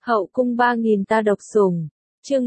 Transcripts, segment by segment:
Hậu cung 3.000 ta độc sủng. Chương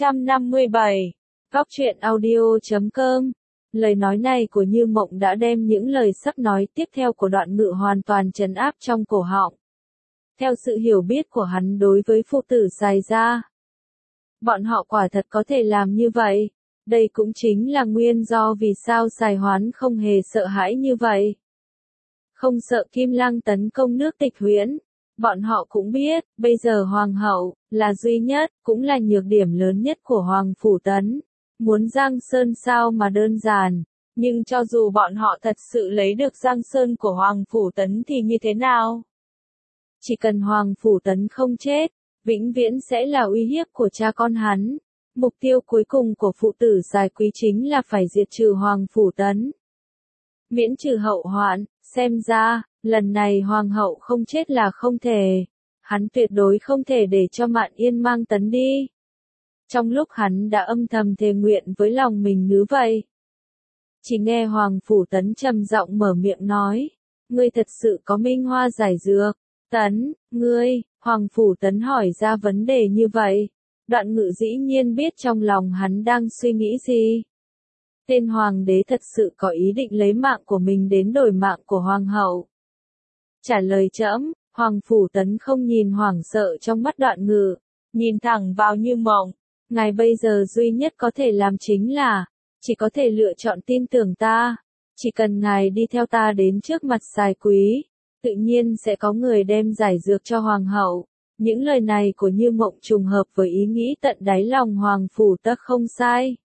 457. Góc truyện audio.com. Lời nói này của Như Mộng đã đem những lời sắp nói tiếp theo của Đoạn Ngự hoàn toàn trấn áp trong cổ họng. Theo sự hiểu biết của hắn đối với phụ tử Sài gia, bọn họ quả thật có thể làm như vậy. Đây cũng chính là nguyên do vì sao Sài Hoán không hề sợ hãi như vậy. Không sợ Kim Lăng tấn công nước Tịch Huyễn. Bọn họ cũng biết, bây giờ Hoàng hậu, là duy nhất, cũng là nhược điểm lớn nhất của Hoàng Phủ Tấn. Muốn Giang Sơn sao mà đơn giản, nhưng cho dù bọn họ thật sự lấy được Giang Sơn của Hoàng Phủ Tấn thì như thế nào? Chỉ cần Hoàng Phủ Tấn không chết, vĩnh viễn sẽ là uy hiếp của cha con hắn. Mục tiêu cuối cùng của phụ tử Sài Quý chính là phải diệt trừ Hoàng Phủ Tấn. Miễn trừ hậu hoạn, xem ra, lần này Hoàng hậu không chết là không thể. Hắn tuyệt đối không thể để cho Mạn Yên mang Tấn đi. Trong lúc hắn đã âm thầm thề nguyện với lòng mình như vậy, chỉ nghe Hoàng Phủ Tấn trầm giọng mở miệng nói, ngươi thật sự có minh hoa giải dược. Tấn, ngươi, Hoàng Phủ Tấn hỏi ra vấn đề như vậy. Đoạn Ngự dĩ nhiên biết trong lòng hắn đang suy nghĩ gì. Tên hoàng đế thật sự có ý định lấy mạng của mình đến đổi mạng của hoàng hậu. Trả lời trẫm, Hoàng Phủ Tấn không nhìn hoảng sợ trong mắt Đoạn Ngự, nhìn thẳng vào Như Mộng. Ngài bây giờ duy nhất có thể làm chính là, chỉ có thể lựa chọn tin tưởng ta. Chỉ cần ngài đi theo ta đến trước mặt Sài Quý, tự nhiên sẽ có người đem giải dược cho hoàng hậu. Những lời này của Như Mộng trùng hợp với ý nghĩ tận đáy lòng Hoàng Phủ Tắc không sai.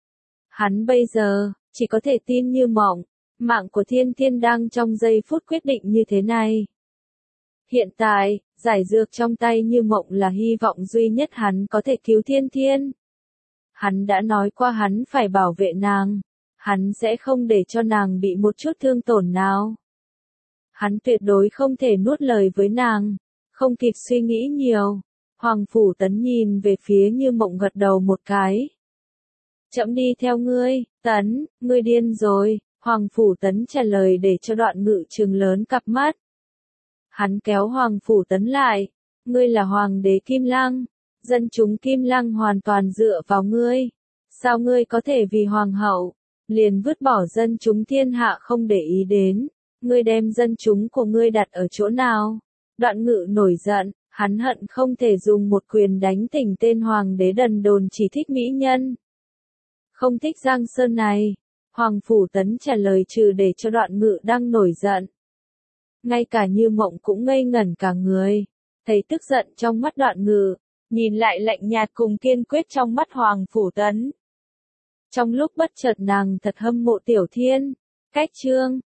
Hắn bây giờ, chỉ có thể tin Như Mộng, mạng của Thiên Thiên đang trong giây phút quyết định như thế này. Hiện tại, giải dược trong tay Như Mộng là hy vọng duy nhất hắn có thể cứu Thiên Thiên. Hắn đã nói qua hắn phải bảo vệ nàng, hắn sẽ không để cho nàng bị một chút thương tổn nào. Hắn tuyệt đối không thể nuốt lời với nàng. Không kịp suy nghĩ nhiều, Hoàng Phủ Tấn nhìn về phía Như Mộng gật đầu một cái. Trẫm đi theo ngươi. Tấn, ngươi điên rồi, Hoàng Phủ Tấn trả lời để cho Đoạn Ngự trừng lớn cặp mắt. Hắn kéo Hoàng Phủ Tấn lại, ngươi là Hoàng đế Kim Lăng, dân chúng Kim Lăng hoàn toàn dựa vào ngươi. Sao ngươi có thể vì Hoàng hậu, liền vứt bỏ dân chúng thiên hạ không để ý đến, ngươi đem dân chúng của ngươi đặt ở chỗ nào? Đoạn Ngự nổi giận, hắn hận không thể dùng một quyền đánh tỉnh tên hoàng đế đần đồn chỉ thích mỹ nhân. Không thích Giang Sơn này. Hoàng Phủ Tấn trả lời trừ để cho Đoạn Ngự đang nổi giận. Ngay cả Như Mộng cũng ngây ngẩn cả người. Thấy tức giận trong mắt Đoạn Ngự, nhìn lại lạnh nhạt cùng kiên quyết trong mắt Hoàng Phủ Tấn. Trong lúc bất chợt nàng thật hâm mộ Tiểu Thiên. Cách chương